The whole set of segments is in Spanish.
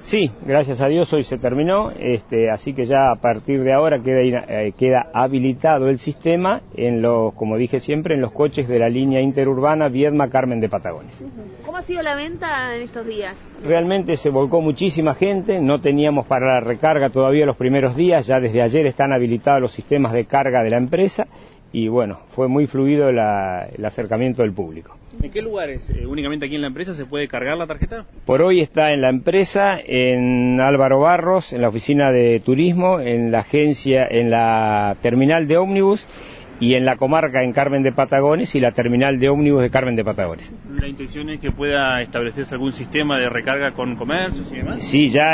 Sí, gracias a Dios hoy se terminó, así que ya a partir de ahora queda habilitado el sistema en los, como dije siempre, en los coches de la línea interurbana Viedma-Carmen de Patagones. ¿Cómo ha sido la venta en estos días? Realmente se volcó muchísima gente, no teníamos para la recarga todavía los primeros días, ya desde ayer están habilitados los sistemas de carga de la empresa y bueno, fue muy fluido el acercamiento del público. ¿En qué lugares? ¿Únicamente aquí en la empresa se puede cargar la tarjeta? Por hoy está en la empresa, en Álvaro Barros, en la oficina de turismo, en la agencia, en la terminal de ómnibus y en la comarca en Carmen de Patagones y la terminal de ómnibus de Carmen de Patagones. ¿La intención es que pueda establecerse algún sistema de recarga con comercios y demás? Sí, ya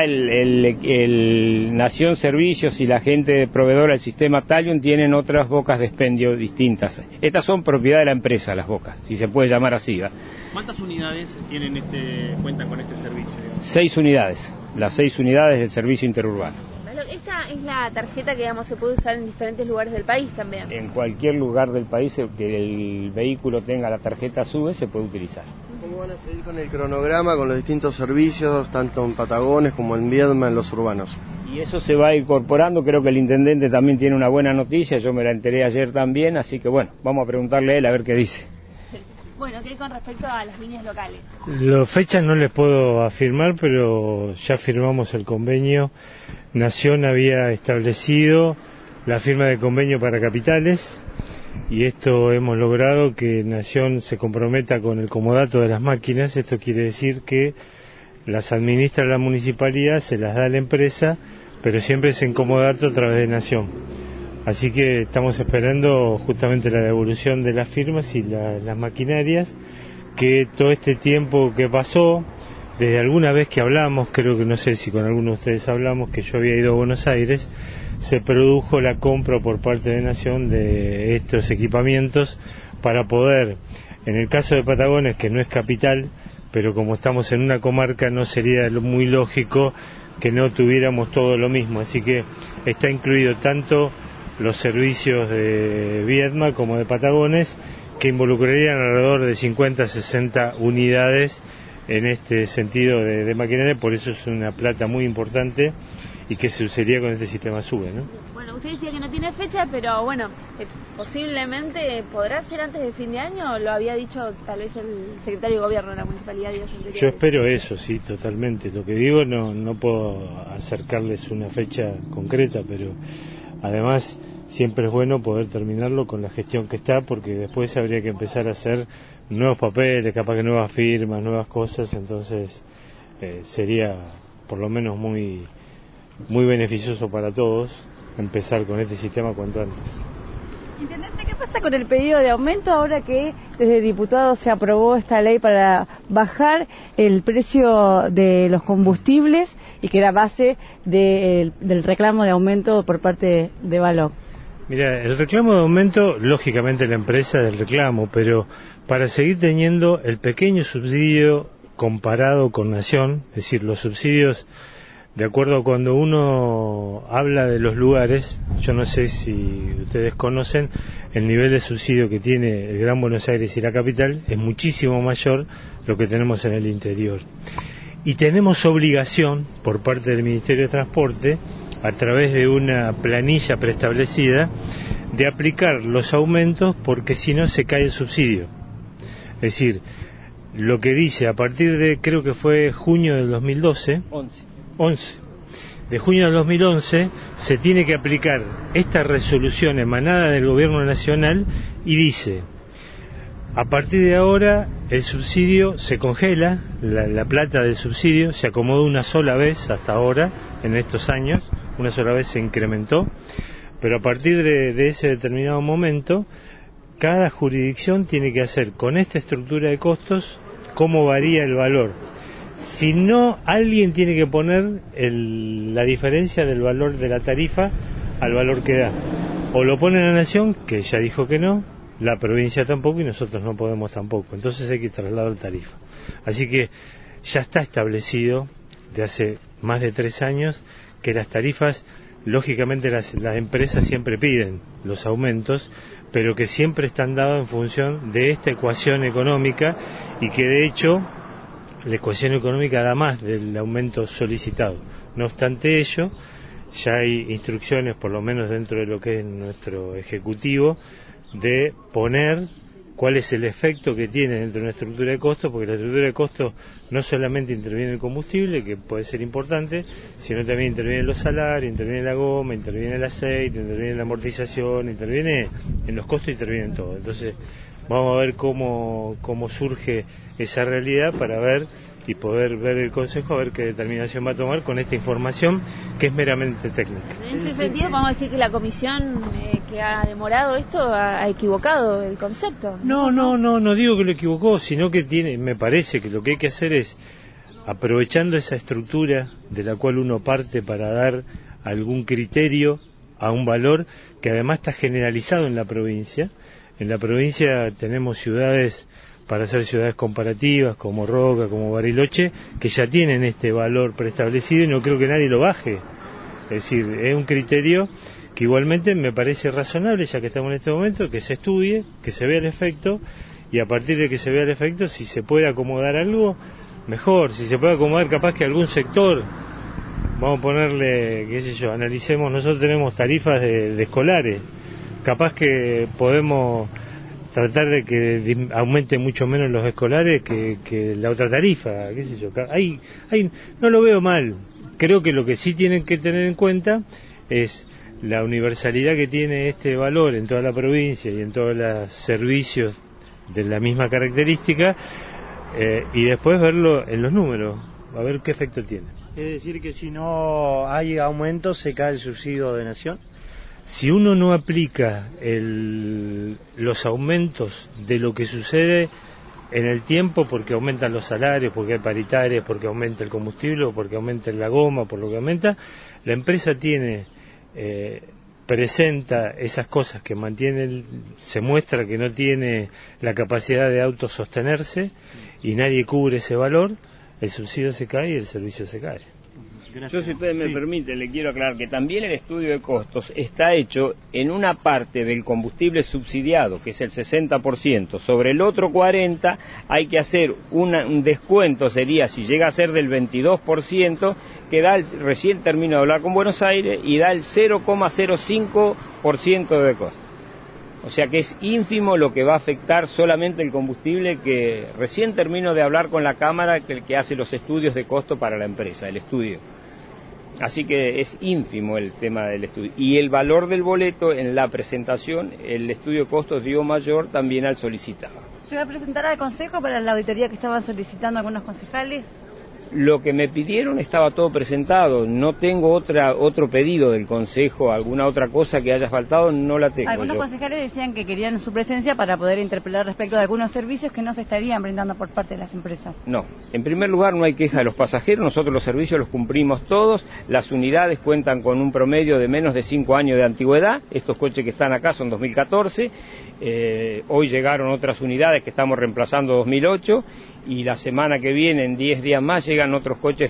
el Nación Servicios y la gente proveedora del sistema Talion tienen otras bocas de expendio distintas. Estas son propiedad de la empresa, las bocas, si se puede llamar así, ¿va? ¿Cuántas unidades cuentan con este servicio? 6 unidades, las 6 unidades del servicio interurbano. Esta es la tarjeta que se puede usar en diferentes lugares del país también. En cualquier lugar del país que el vehículo tenga la tarjeta SUBE se puede utilizar. ¿Cómo van a seguir con el cronograma, con los distintos servicios, tanto en Patagones como en Viedma, en los urbanos? Y eso se va incorporando, creo que el intendente también tiene una buena noticia, yo me la enteré ayer también, así que bueno, vamos a preguntarle a él a ver qué dice. Bueno, ¿qué hay con respecto a las líneas locales? Las fechas no les puedo afirmar, pero ya firmamos el convenio. Nación había establecido la firma de convenio para capitales y esto hemos logrado que Nación se comprometa con el comodato de las máquinas. Esto quiere decir que las administra la municipalidad, se las da a la empresa, pero siempre es en comodato a través de Nación. Así que estamos esperando justamente la devolución de las firmas y las maquinarias, que todo este tiempo que pasó, desde alguna vez que hablamos, creo que no sé si con alguno de ustedes hablamos, que yo había ido a Buenos Aires, se produjo la compra por parte de Nación de estos equipamientos para poder, en el caso de Patagones, que no es capital, pero como estamos en una comarca no sería muy lógico que no tuviéramos todo lo mismo, así que está incluido tanto los servicios de Viedma como de Patagones, que involucrarían alrededor de 50-60 unidades en este sentido de maquinaria, por eso es una plata muy importante y que se usaría con este sistema SUBE, ¿no? Bueno, usted decía que no tiene fecha, pero bueno, posiblemente podrá ser antes de fin de año, lo había dicho tal vez el secretario de Gobierno de la Municipalidad días anteriores. Yo espero eso, sí, totalmente. Lo que digo, no puedo acercarles una fecha concreta, pero además siempre es bueno poder terminarlo con la gestión que está, porque después habría que empezar a hacer nuevos papeles, capaz que nuevas firmas, nuevas cosas, entonces sería por lo menos muy beneficioso para todos empezar con este sistema cuanto antes. Intendente, ¿qué pasa con el pedido de aumento ahora que desde diputados se aprobó esta ley para bajar el precio de los combustibles y que era base del reclamo de aumento por parte de Valor? Mira, el reclamo de aumento, lógicamente la empresa del reclamo, pero para seguir teniendo el pequeño subsidio comparado con Nación, es decir, los subsidios, de acuerdo a cuando uno habla de los lugares, yo no sé si ustedes conocen, el nivel de subsidio que tiene el Gran Buenos Aires y la capital es muchísimo mayor lo que tenemos en el interior. Y tenemos obligación, por parte del Ministerio de Transporte, a través de una planilla preestablecida, de aplicar los aumentos porque si no se cae el subsidio. Es decir, lo que dice a partir de, creo que fue junio del 2012, 11 de junio del 2011, se tiene que aplicar esta resolución emanada del Gobierno Nacional y dice, a partir de ahora el subsidio se congela, la plata del subsidio se acomodó una sola vez hasta ahora, en estos años, una sola vez se incrementó, pero a partir de ese determinado momento, cada jurisdicción tiene que hacer con esta estructura de costos cómo varía el valor. Si no, alguien tiene que poner la diferencia del valor de la tarifa al valor que da. O lo pone la Nación, que ya dijo que no, la provincia tampoco y nosotros no podemos tampoco. Entonces hay que trasladar la tarifa. Así que ya está establecido de hace más de 3 años que las tarifas, lógicamente las empresas siempre piden los aumentos, pero que siempre están dados en función de esta ecuación económica y que de hecho la ecuación económica da más del aumento solicitado. No obstante ello, ya hay instrucciones, por lo menos dentro de lo que es nuestro ejecutivo, de poner cuál es el efecto que tiene dentro de una estructura de costos, porque la estructura de costos no solamente interviene el combustible, que puede ser importante, sino también interviene los salarios, interviene la goma, interviene el aceite, interviene la amortización, interviene en los costos, interviene en todo. Entonces vamos a ver cómo surge esa realidad para ver y poder ver el Consejo, a ver qué determinación va a tomar con esta información que es meramente técnica. En ese sentido, vamos a decir que la comisión que ha demorado esto ha equivocado el concepto. No digo que lo equivocó, sino que me parece que lo que hay que hacer es, aprovechando esa estructura de la cual uno parte para dar algún criterio a un valor que además está generalizado en la provincia. En la provincia tenemos ciudades, para hacer ciudades comparativas, como Roca, como Bariloche, que ya tienen este valor preestablecido y no creo que nadie lo baje. Es decir, es un criterio que igualmente me parece razonable, ya que estamos en este momento, que se estudie, que se vea el efecto, y a partir de que se vea el efecto, si se puede acomodar algo, mejor. Si se puede acomodar capaz que algún sector, vamos a ponerle, qué sé yo, analicemos, nosotros tenemos tarifas de escolares, capaz que podemos tratar de que aumente mucho menos los escolares que la otra tarifa, qué sé yo. Ahí no lo veo mal. Creo que lo que sí tienen que tener en cuenta es la universalidad que tiene este valor en toda la provincia y en todos los servicios de la misma característica, y después verlo en los números, a ver qué efecto tiene. Es decir, que si no hay aumento, se cae el subsidio de Nación. Si uno no aplica los aumentos de lo que sucede en el tiempo, porque aumentan los salarios, porque hay paritarias, porque aumenta el combustible, o porque aumenta la goma, por lo que aumenta, la empresa presenta esas cosas que se muestra que no tiene la capacidad de autosostenerse y nadie cubre ese valor, el subsidio se cae y el servicio se cae. Gracias. Yo, si ustedes me permiten, le quiero aclarar que también el estudio de costos está hecho en una parte del combustible subsidiado, que es el 60%. Sobre el otro 40% hay que hacer un descuento, sería, si llega a ser del 22%, que da, recién termino de hablar con Buenos Aires, y da el 0,05% de costo. O sea que es ínfimo lo que va a afectar solamente el combustible, que recién termino de hablar con la Cámara, que hace los estudios de costo para la empresa, el estudio. Así que es ínfimo el tema del estudio. Y el valor del boleto en la presentación, el estudio de costos dio mayor también al solicitado. ¿Se va a presentar al Consejo para la auditoría que estaban solicitando algunos concejales? Lo que me pidieron estaba todo presentado, no tengo otro pedido del Consejo, alguna otra cosa que haya faltado, no la tengo. Algunos concejales decían que querían su presencia para poder interpelar respecto de algunos servicios que no se estarían brindando por parte de las empresas. No, en primer lugar no hay queja de los pasajeros, nosotros los servicios los cumplimos todos, las unidades cuentan con un promedio de menos de 5 años de antigüedad, estos coches que están acá son 2014, hoy llegaron otras unidades que estamos reemplazando 2008, y la semana que viene, en 10 días más, llegan otros coches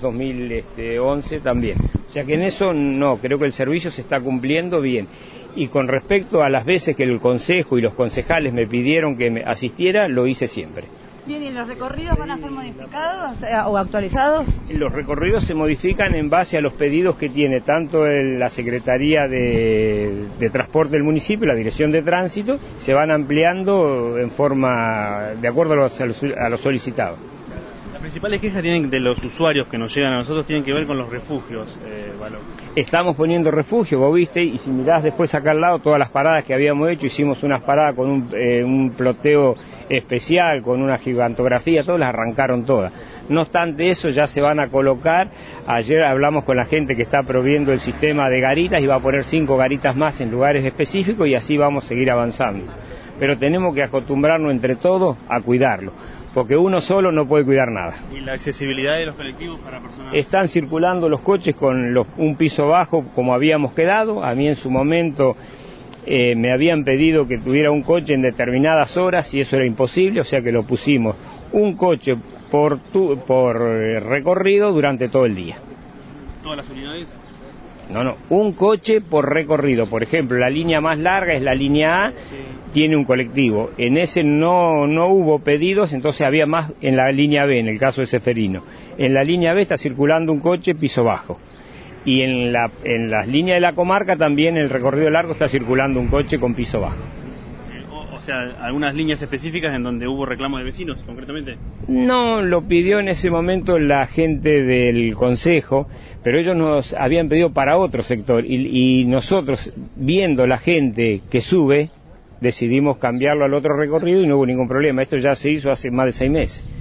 2011 también. O sea que en eso no, creo que el servicio se está cumpliendo bien. Y con respecto a las veces que el Consejo y los concejales me pidieron que me asistiera, lo hice siempre. Bien, ¿y los recorridos van a ser modificados o actualizados? Los recorridos se modifican en base a los pedidos que tiene tanto la Secretaría de Transporte del municipio, la Dirección de Tránsito, se van ampliando en forma de acuerdo a los solicitados. Las principales quejas de los usuarios que nos llegan a nosotros tienen que ver con los refugios, Valor. Estamos poniendo refugio, vos viste, y si mirás después acá al lado todas las paradas que habíamos hecho, hicimos unas paradas con un ploteo especial, con una gigantografía, todas las arrancaron todas. No obstante eso, ya se van a colocar, ayer hablamos con la gente que está proviendo el sistema de garitas y va a poner 5 garitas más en lugares específicos y así vamos a seguir avanzando. Pero tenemos que acostumbrarnos entre todos a cuidarlo, porque uno solo no puede cuidar nada. ¿Y la accesibilidad de los colectivos para personas? Están circulando los coches con un piso bajo como habíamos quedado. A mí en su momento me habían pedido que tuviera un coche en determinadas horas y eso era imposible, o sea que lo pusimos un coche por recorrido durante todo el día. ¿Todas las unidades? No, un coche por recorrido. Por ejemplo, la línea más larga es la línea A, tiene un colectivo. En ese no hubo pedidos, entonces había más en la línea B, en el caso de Ceferino. En la línea B está circulando un coche piso bajo. Y en las líneas de la comarca también, en el recorrido largo, está circulando un coche con piso bajo. O sea, algunas líneas específicas en donde hubo reclamos de vecinos, concretamente. No, lo pidió en ese momento la gente del Consejo, pero ellos nos habían pedido para otro sector y nosotros, viendo la gente que sube, decidimos cambiarlo al otro recorrido y no hubo ningún problema. Esto ya se hizo hace más de 6 meses.